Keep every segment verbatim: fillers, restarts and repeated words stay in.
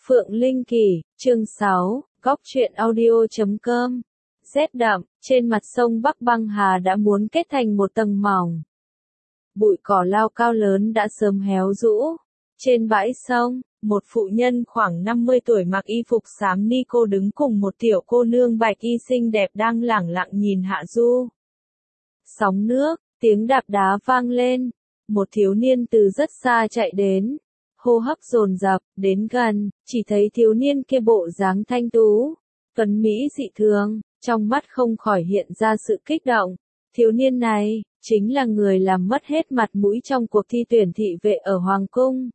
Phượng Linh Kỳ, chương sáu, góc truyện audio chấm com. Rét đậm, trên mặt sông Bắc Băng Hà đã muốn kết thành một tầng mỏng. Bụi cỏ lao cao lớn đã sớm héo rũ. Trên bãi sông, một phụ nhân khoảng năm mươi tuổi mặc y phục xám ni cô đứng cùng một tiểu cô nương bạch y xinh đẹp đang lẳng lặng nhìn hạ du. Sóng nước, tiếng đạp đá vang lên. Một thiếu niên từ rất xa chạy đến. Hô hấp dồn dập, đến gần, chỉ thấy thiếu niên kia bộ dáng thanh tú, tuấn mỹ dị thường, trong mắt không khỏi hiện ra sự kích động. Thiếu niên này, chính là người làm mất hết mặt mũi trong cuộc thi tuyển thị vệ ở Hoàng Cung.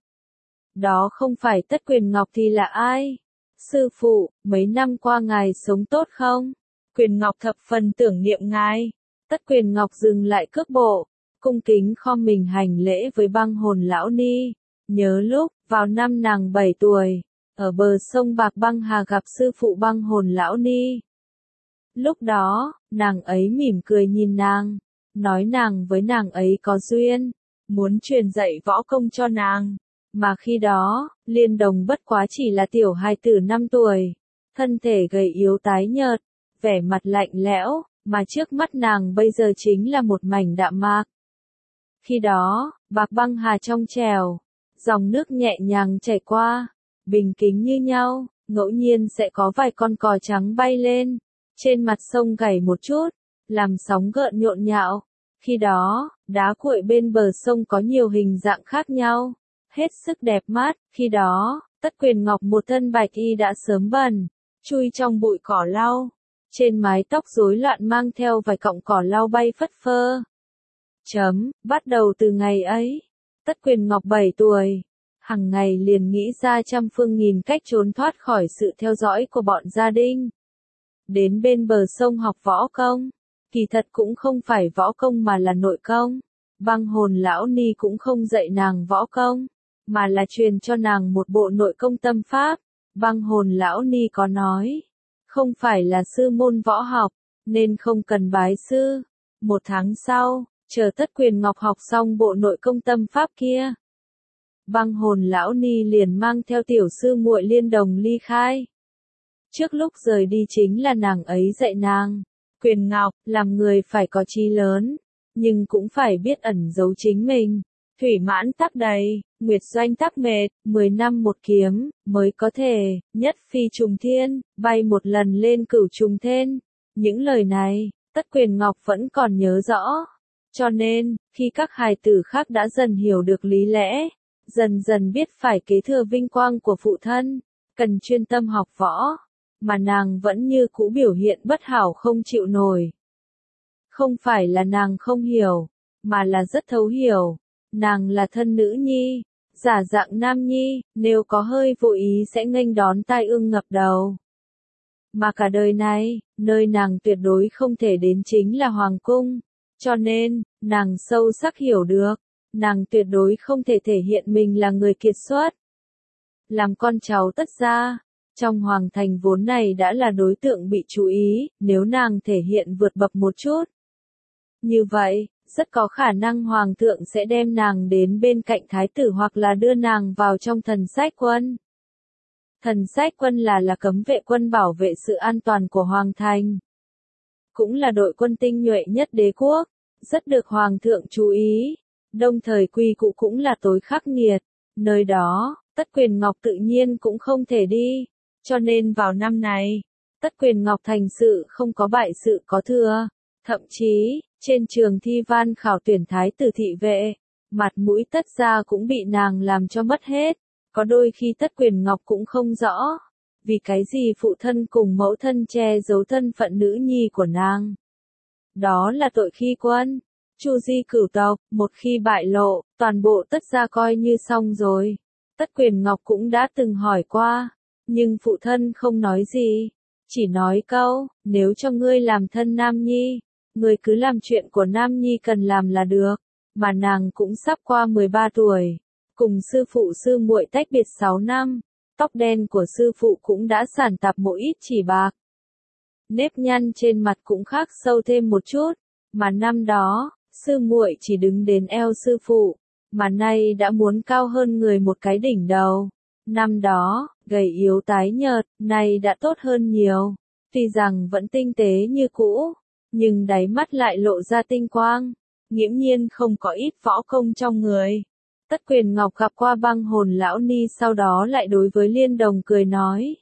Đó không phải Tất Quyền Ngọc thì là ai? Sư phụ, mấy năm qua ngài sống tốt không? Quyền Ngọc thập phần tưởng niệm ngài. Tất Quyền Ngọc dừng lại cước bộ, cung kính khom mình hành lễ với Băng Hồn lão ni. Nhớ lúc, vào năm nàng bảy tuổi, ở bờ sông Bạc Băng Hà gặp sư phụ Băng Hồn lão ni. Lúc đó, nàng ấy mỉm cười nhìn nàng, nói nàng với nàng ấy có duyên, muốn truyền dạy võ công cho nàng. Mà khi đó, Liên Đồng bất quá chỉ là tiểu hài tử năm tuổi, thân thể gầy yếu tái nhợt, vẻ mặt lạnh lẽo, mà trước mắt nàng bây giờ chính là một mảnh đạm mạc. Khi đó, Bạc Băng Hà trong trèo, dòng nước nhẹ nhàng chảy qua, bình tĩnh như nhau, ngẫu nhiên sẽ có vài con cò trắng bay lên, trên mặt sông gảy một chút, làm sóng gợn nhộn nhạo. Khi đó, đá cuội bên bờ sông có nhiều hình dạng khác nhau, hết sức đẹp mắt. Khi đó, Tất Quyền Ngọc một thân bạch y đã sớm bẩn, chui trong bụi cỏ lau, trên mái tóc rối loạn mang theo vài cọng cỏ lau bay phất phơ. Chấm, bắt đầu từ ngày ấy, Tất Quyền Ngọc bảy tuổi, hằng ngày liền nghĩ ra trăm phương nghìn cách trốn thoát khỏi sự theo dõi của bọn gia đình. Đến bên bờ sông học võ công, kỳ thật cũng không phải võ công mà là nội công. Băng Hồn lão ni cũng không dạy nàng võ công, mà là truyền cho nàng một bộ nội công tâm pháp. Băng Hồn lão ni có nói, không phải là sư môn võ học, nên không cần bái sư. Một tháng sau, chờ Tất Quyền Ngọc học xong bộ nội công tâm pháp kia, Băng Hồn lão ni liền mang theo tiểu sư muội Liên Đồng ly khai. Trước lúc rời đi chính là nàng ấy dạy nàng, Quyền Ngọc, làm người phải có chí lớn, nhưng cũng phải biết ẩn giấu chính mình. Thủy mãn tắc đầy, nguyệt doanh tắc mệt, mười năm một kiếm, mới có thể, nhất phi trùng thiên, bay một lần lên cửu trùng thiên. Những lời này, Tất Quyền Ngọc vẫn còn nhớ rõ. Cho nên, khi các hài tử khác đã dần hiểu được lý lẽ, dần dần biết phải kế thừa vinh quang của phụ thân, cần chuyên tâm học võ, mà nàng vẫn như cũ biểu hiện bất hảo không chịu nổi. Không phải là nàng không hiểu, mà là rất thấu hiểu. Nàng là thân nữ nhi, giả dạng nam nhi, nếu có hơi vô ý sẽ nghênh đón tai ương ngập đầu. Mà cả đời này, nơi nàng tuyệt đối không thể đến chính là Hoàng Cung. Cho nên, nàng sâu sắc hiểu được, nàng tuyệt đối không thể thể hiện mình là người kiệt xuất. Làm con cháu Tất gia, trong hoàng thành vốn này đã là đối tượng bị chú ý, nếu nàng thể hiện vượt bậc một chút. Như vậy, rất có khả năng hoàng thượng sẽ đem nàng đến bên cạnh thái tử hoặc là đưa nàng vào trong thần sách quân. Thần sách quân là là cấm vệ quân bảo vệ sự an toàn của hoàng thành. Cũng là đội quân tinh nhuệ nhất đế quốc, rất được hoàng thượng chú ý. Đồng thời quy củ cũng là tối khắc nghiệt. Nơi đó, Tất Quyền Ngọc tự nhiên cũng không thể đi. Cho nên vào năm này, Tất Quyền Ngọc thành sự không có bại sự có thừa. Thậm chí, trên trường thi van khảo tuyển thái tử thị vệ, mặt mũi Tất gia cũng bị nàng làm cho mất hết. Có đôi khi Tất Quyền Ngọc cũng không rõ, vì cái gì phụ thân cùng mẫu thân che giấu thân phận nữ nhi của nàng. Đó là tội khi quân, chu di cửu tộc, một khi bại lộ, toàn bộ Tất gia coi như xong rồi. Tất Quyền Ngọc cũng đã từng hỏi qua, nhưng phụ thân không nói gì, chỉ nói câu, nếu cho ngươi làm thân nam nhi, ngươi cứ làm chuyện của nam nhi cần làm là được. Mà nàng cũng sắp qua mười ba tuổi, cùng sư phụ sư muội tách biệt sáu năm, tóc đen của sư phụ cũng đã sản tạp một ít chỉ bạc. Nếp nhăn trên mặt cũng khác sâu thêm một chút, mà năm đó, sư muội chỉ đứng đến eo sư phụ, mà nay đã muốn cao hơn người một cái đỉnh đầu. Năm đó, gầy yếu tái nhợt, nay đã tốt hơn nhiều. Tuy rằng vẫn tinh tế như cũ, nhưng đáy mắt lại lộ ra tinh quang, nghiễm nhiên không có ít võ công trong người. Tất Quyền Ngọc gặp qua Băng Hồn lão ni sau đó lại đối với Liên Đồng cười nói.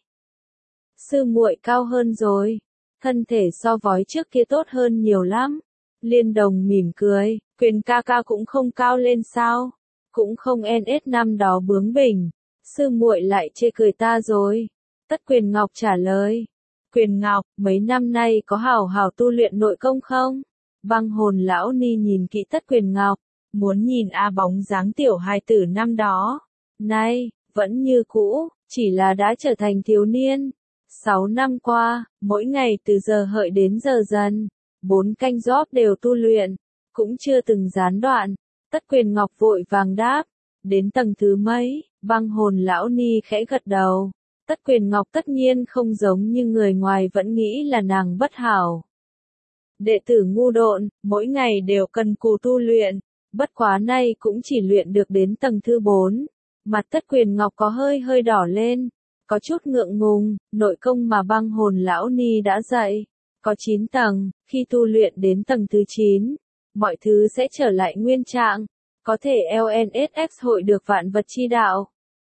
Sư muội cao hơn rồi, thân thể so với trước kia tốt hơn nhiều lắm. Liên Đồng mỉm cười, Quyền ca ca cũng không cao lên sao, cũng không en ét năm đó bướng bỉnh, sư muội lại chê cười ta rồi. Tất Quyền Ngọc trả lời. Quyền Ngọc, mấy năm nay có hào hào tu luyện nội công không? Băng Hồn lão ni nhìn kỹ Tất Quyền Ngọc, muốn nhìn a bóng dáng tiểu hài tử năm đó. Nay, vẫn như cũ, chỉ là đã trở thành thiếu niên. Sáu năm qua, mỗi ngày từ giờ hợi đến giờ dần, bốn canh gióp đều tu luyện, cũng chưa từng gián đoạn. Tất Quyền Ngọc vội vàng đáp, đến tầng thứ mấy? Băng Hồn lão ni khẽ gật đầu. Tất Quyền Ngọc tất nhiên không giống như người ngoài vẫn nghĩ là nàng bất hảo. Đệ tử ngu độn, mỗi ngày đều cần cù tu luyện, bất quá nay cũng chỉ luyện được đến tầng thứ bốn. Mặt Tất Quyền Ngọc có hơi hơi đỏ lên, có chút ngượng ngùng, nội công mà Băng Hồn lão ni đã dạy, có chín tầng, khi tu luyện đến tầng thứ chín, mọi thứ sẽ trở lại nguyên trạng, có thể lờ en ét ích hội được vạn vật chi đạo.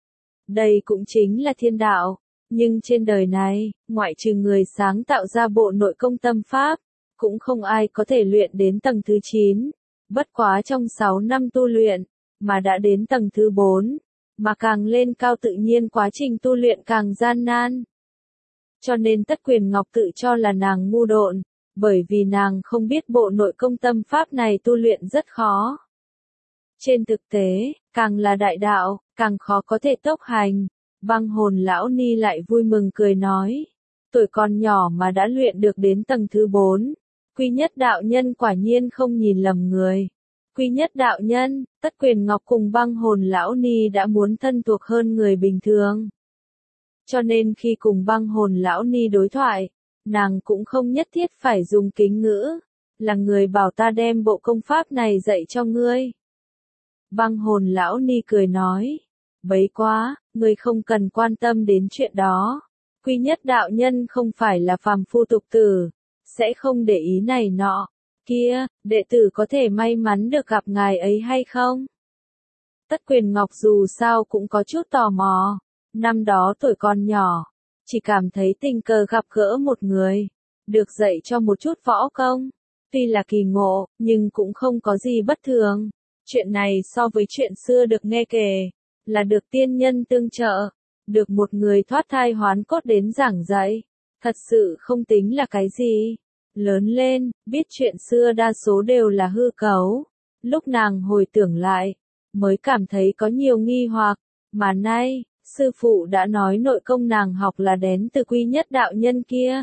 Đây cũng chính là thiên đạo, nhưng trên đời này, ngoại trừ người sáng tạo ra bộ nội công tâm pháp, cũng không ai có thể luyện đến tầng thứ chín. Bất quá trong sáu năm tu luyện, mà đã đến tầng thứ bốn, mà càng lên cao tự nhiên quá trình tu luyện càng gian nan. Cho nên Tất Quyền Ngọc tự cho là nàng ngu độn, bởi vì nàng không biết bộ nội công tâm pháp này tu luyện rất khó. Trên thực tế, càng là đại đạo, càng khó có thể tốc hành. Băng Hồn lão ni lại vui mừng cười nói, tuổi còn nhỏ mà đã luyện được đến tầng thứ bốn. Quy Nhất đạo nhân quả nhiên không nhìn lầm người. Quy Nhất đạo nhân, Tất Quyền Ngọc cùng Băng Hồn lão ni đã muốn thân thuộc hơn người bình thường. Cho nên khi cùng Băng Hồn lão ni đối thoại, nàng cũng không nhất thiết phải dùng kính ngữ, là người bảo ta đem bộ công pháp này dạy cho ngươi. Băng Hồn lão ni cười nói, bấy quá, ngươi không cần quan tâm đến chuyện đó. Quy Nhất đạo nhân không phải là phàm phu tục tử, sẽ không để ý này nọ. Kia, đệ tử có thể may mắn được gặp ngài ấy hay không? Tất Quyền Ngọc dù sao cũng có chút tò mò. Năm đó tuổi còn nhỏ, chỉ cảm thấy tình cờ gặp gỡ một người, được dạy cho một chút võ công. Tuy là kỳ ngộ, nhưng cũng không có gì bất thường. Chuyện này so với chuyện xưa được nghe kể, là được tiên nhân tương trợ, được một người thoát thai hoán cốt đến giảng dạy, thật sự không tính là cái gì. Lớn lên, biết chuyện xưa đa số đều là hư cấu. Lúc nàng hồi tưởng lại, mới cảm thấy có nhiều nghi hoặc, mà nay, sư phụ đã nói nội công nàng học là đến từ Quy Nhất đạo nhân kia.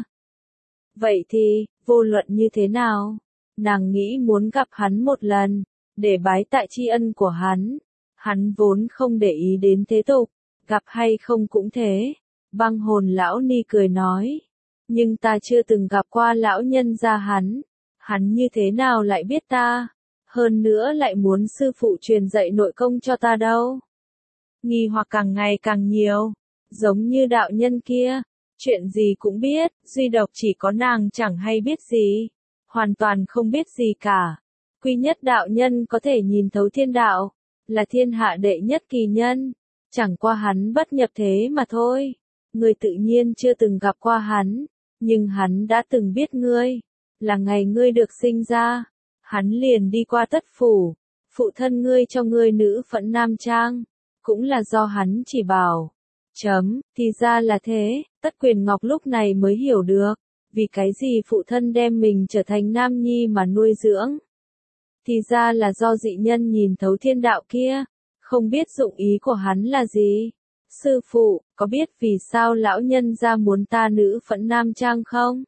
Vậy thì, vô luận như thế nào, nàng nghĩ muốn gặp hắn một lần, để bái tại tri ân của hắn. Hắn vốn không để ý đến thế tục, gặp hay không cũng thế. Băng Hồn lão ni cười nói, nhưng ta chưa từng gặp qua lão nhân gia hắn, hắn như thế nào lại biết ta, hơn nữa lại muốn sư phụ truyền dạy nội công cho ta đâu. Nghi hoặc càng ngày càng nhiều, giống như đạo nhân kia, chuyện gì cũng biết, duy độc chỉ có nàng chẳng hay biết gì, hoàn toàn không biết gì cả. Quy Nhất đạo nhân có thể nhìn thấu thiên đạo, là thiên hạ đệ nhất kỳ nhân, chẳng qua hắn bất nhập thế mà thôi. Ngươi tự nhiên chưa từng gặp qua hắn, nhưng hắn đã từng biết ngươi, là ngày ngươi được sinh ra, hắn liền đi qua Tất phủ, phụ thân ngươi cho ngươi nữ phận nam trang, cũng là do hắn chỉ bảo. Chấm, thì ra là thế. Tất Quyền Ngọc lúc này mới hiểu được, vì cái gì phụ thân đem mình trở thành nam nhi mà nuôi dưỡng. Thì ra là do dị nhân nhìn thấu thiên đạo kia, không biết dụng ý của hắn là gì. Sư phụ, có biết vì sao lão nhân gia muốn ta nữ phận nam trang không?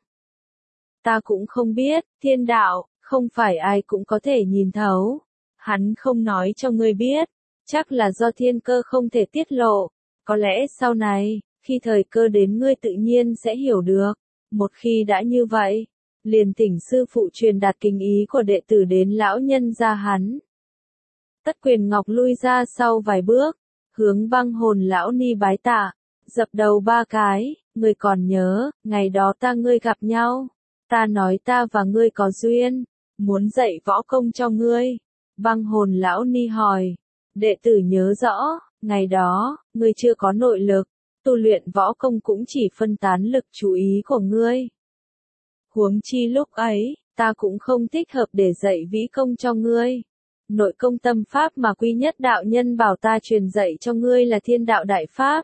Ta cũng không biết, thiên đạo, không phải ai cũng có thể nhìn thấu. Hắn không nói cho ngươi biết, chắc là do thiên cơ không thể tiết lộ. Có lẽ sau này, khi thời cơ đến ngươi tự nhiên sẽ hiểu được. Một khi đã như vậy, liền thỉnh sư phụ truyền đạt kính ý của đệ tử đến lão nhân gia hắn. Tất Quyền Ngọc lui ra sau vài bước, hướng băng hồn lão ni bái tạ, dập đầu ba cái, ngươi còn nhớ, ngày đó ta ngươi gặp nhau, ta nói ta và ngươi có duyên, muốn dạy võ công cho ngươi. Băng hồn lão ni hỏi, đệ tử nhớ rõ, ngày đó, ngươi chưa có nội lực, tu luyện võ công cũng chỉ phân tán lực chú ý của ngươi. Huống chi lúc ấy, ta cũng không thích hợp để dạy vĩ công cho ngươi. Nội công tâm pháp mà Quy Nhất đạo nhân bảo ta truyền dạy cho ngươi là thiên đạo đại pháp.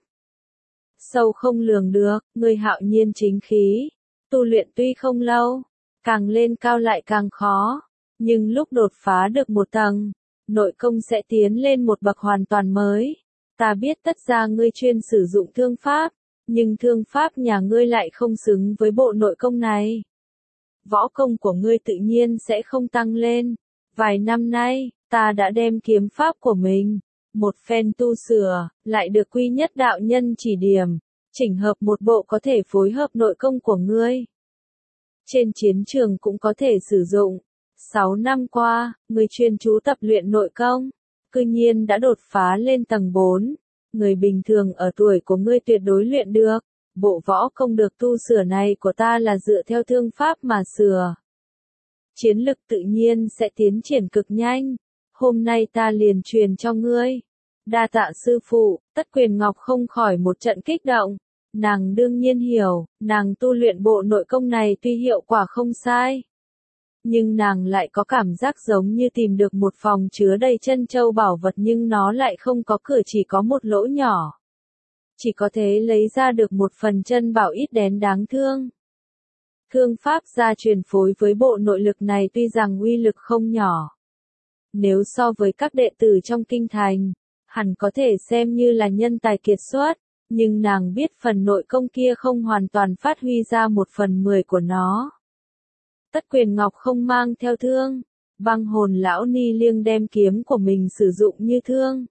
Sâu không lường được, ngươi hạo nhiên chính khí, tu luyện tuy không lâu, càng lên cao lại càng khó, nhưng lúc đột phá được một tầng, nội công sẽ tiến lên một bậc hoàn toàn mới. Ta biết tất ra ngươi chuyên sử dụng thương pháp, nhưng thương pháp nhà ngươi lại không xứng với bộ nội công này. Võ công của ngươi tự nhiên sẽ không tăng lên. Vài năm nay, ta đã đem kiếm pháp của mình, một phen tu sửa, lại được Quy Nhất đạo nhân chỉ điểm, chỉnh hợp một bộ có thể phối hợp nội công của ngươi. Trên chiến trường cũng có thể sử dụng. Sáu năm qua, ngươi chuyên chú tập luyện nội công, cư nhiên đã đột phá lên tầng bốn. Người bình thường ở tuổi của ngươi tuyệt đối luyện được. Bộ võ công được tu sửa này của ta là dựa theo thương pháp mà sửa. Chiến lực tự nhiên sẽ tiến triển cực nhanh. Hôm nay ta liền truyền cho ngươi. Đa tạ sư phụ. Tất Quyền Ngọc không khỏi một trận kích động. Nàng đương nhiên hiểu, nàng tu luyện bộ nội công này tuy hiệu quả không sai, nhưng nàng lại có cảm giác giống như tìm được một phòng chứa đầy chân châu bảo vật nhưng nó lại không có cửa, chỉ có một lỗ nhỏ. Chỉ có thể lấy ra được một phần chân bảo ít đén đáng thương. Thương pháp gia truyền phối với bộ nội lực này tuy rằng uy lực không nhỏ. Nếu so với các đệ tử trong kinh thành, hẳn có thể xem như là nhân tài kiệt xuất, nhưng nàng biết phần nội công kia không hoàn toàn phát huy ra một phần mười của nó. Tất Quyền Ngọc không mang theo thương, băng hồn lão ni liêng đem kiếm của mình sử dụng như thương.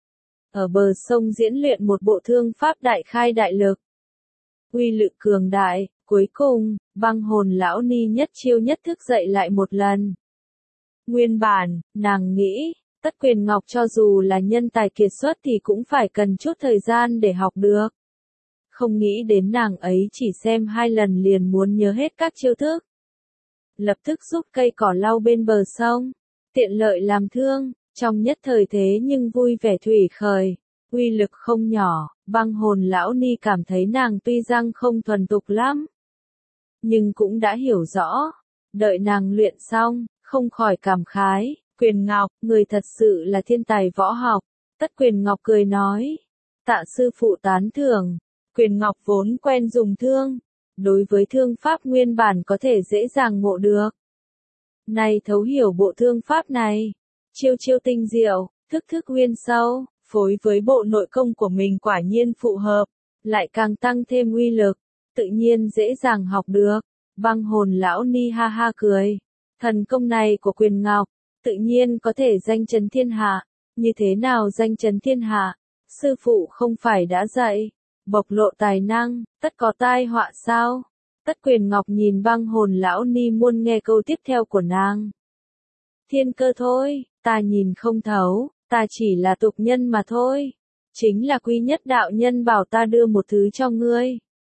Ở bờ sông diễn luyện một bộ thương pháp đại khai đại lực. Uy lực cường đại, cuối cùng, băng hồn lão ni nhất chiêu nhất thức dậy lại một lần. Nguyên bản, nàng nghĩ, Tất Quyền Ngọc cho dù là nhân tài kiệt xuất thì cũng phải cần chút thời gian để học được. Không nghĩ đến nàng ấy chỉ xem hai lần liền muốn nhớ hết các chiêu thức. Lập tức giúp cây cỏ lau bên bờ sông, tiện lợi làm thương, trong nhất thời thế nhưng vui vẻ thủy khởi, uy lực không nhỏ. Băng hồn lão ni cảm thấy nàng tuy rằng không thuần thục lắm, nhưng cũng đã hiểu rõ. Đợi nàng luyện xong, không khỏi cảm khái, Quyền Ngọc, người thật sự là thiên tài võ học. Tất Quyền Ngọc cười nói, tạ sư phụ tán thưởng. Quyền Ngọc vốn quen dùng thương, đối với thương pháp nguyên bản có thể dễ dàng ngộ được. Nay thấu hiểu bộ thương pháp này, chiêu chiêu tinh diệu, thức thức nguyên sâu, phối với bộ nội công của mình quả nhiên phù hợp, lại càng tăng thêm uy lực, tự nhiên dễ dàng học được. Băng hồn lão ni ha ha cười, thần công này của Quyền Ngọc, tự nhiên có thể danh chấn thiên hạ. Như thế nào danh chấn thiên hạ? Sư phụ không phải đã dạy, bộc lộ tài năng, tất có tai họa sao? Tất Quyền Ngọc nhìn băng hồn lão ni muốn nghe câu tiếp theo của nàng. Thiên cơ thôi, ta nhìn không thấu, ta chỉ là tục nhân mà thôi. Chính là Quy Nhất đạo nhân bảo ta đưa một thứ cho ngươi.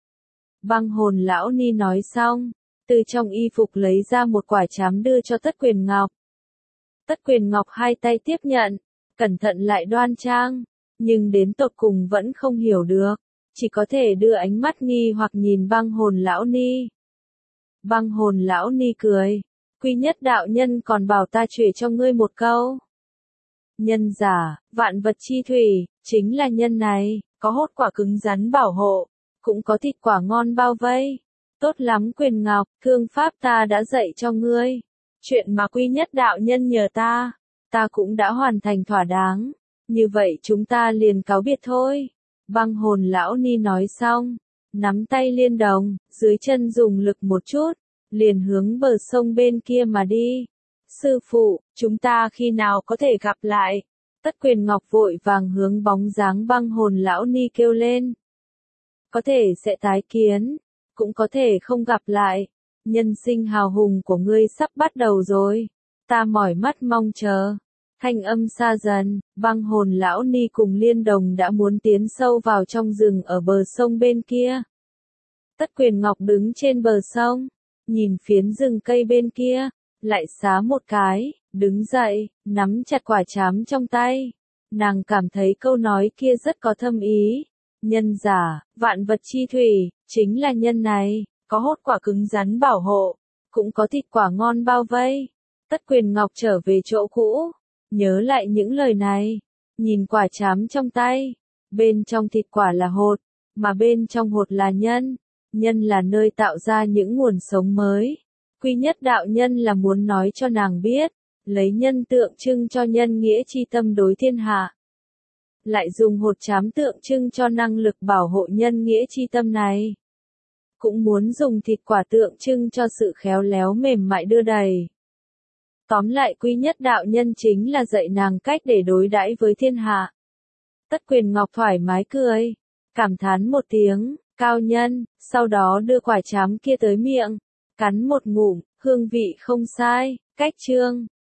Băng hồn lão ni nói xong, từ trong y phục lấy ra một quả trám đưa cho Tất Quyền Ngọc. Tất Quyền Ngọc hai tay tiếp nhận, cẩn thận lại đoan trang, nhưng đến tột cùng vẫn không hiểu được, chỉ có thể đưa ánh mắt nghi hoặc nhìn băng hồn lão ni. Băng hồn lão ni cười, Quy Nhất đạo nhân còn bảo ta chuyển cho ngươi một câu. Nhân giả, vạn vật chi thủy, chính là nhân này, có hốt quả cứng rắn bảo hộ, cũng có thịt quả ngon bao vây. Tốt lắm Quyền Ngọc, thương pháp ta đã dạy cho ngươi. Chuyện mà Quy Nhất đạo nhân nhờ ta, ta cũng đã hoàn thành thỏa đáng. Như vậy chúng ta liền cáo biệt thôi. Băng hồn lão ni nói xong, nắm tay liên đồng, dưới chân dùng lực một chút, liền hướng bờ sông bên kia mà đi. Sư phụ, chúng ta khi nào có thể gặp lại? Tất Quyền Ngọc vội vàng hướng bóng dáng băng hồn lão ni kêu lên. Có thể sẽ tái kiến, cũng có thể không gặp lại. Nhân sinh hào hùng của ngươi sắp bắt đầu rồi. Ta mỏi mắt mong chờ. Thanh âm xa dần, băng hồn lão ni cùng liên đồng đã muốn tiến sâu vào trong rừng ở bờ sông bên kia. Tất Quyền Ngọc đứng trên bờ sông, nhìn phiến rừng cây bên kia, lại xá một cái, đứng dậy, nắm chặt quả trám trong tay. Nàng cảm thấy câu nói kia rất có thâm ý. Nhân giả, vạn vật chi thủy, chính là nhân này, có hốt quả cứng rắn bảo hộ, cũng có thịt quả ngon bao vây. Tất Quyền Ngọc trở về chỗ cũ, nhớ lại những lời này, nhìn quả trám trong tay, bên trong thịt quả là hột, mà bên trong hột là nhân, nhân là nơi tạo ra những nguồn sống mới. Quy Nhất đạo nhân là muốn nói cho nàng biết, lấy nhân tượng trưng cho nhân nghĩa chi tâm đối thiên hạ. Lại dùng hột trám tượng trưng cho năng lực bảo hộ nhân nghĩa chi tâm này. Cũng muốn dùng thịt quả tượng trưng cho sự khéo léo mềm mại đưa đẩy. Tóm lại Quy Nhất đạo nhân chính là dạy nàng cách để đối đãi với thiên hạ. Tất Quyền Ngọc thoải mái cười, cảm thán một tiếng, cao nhân, sau đó đưa quả trám kia tới miệng, cắn một ngụm, hương vị không sai, cách chương.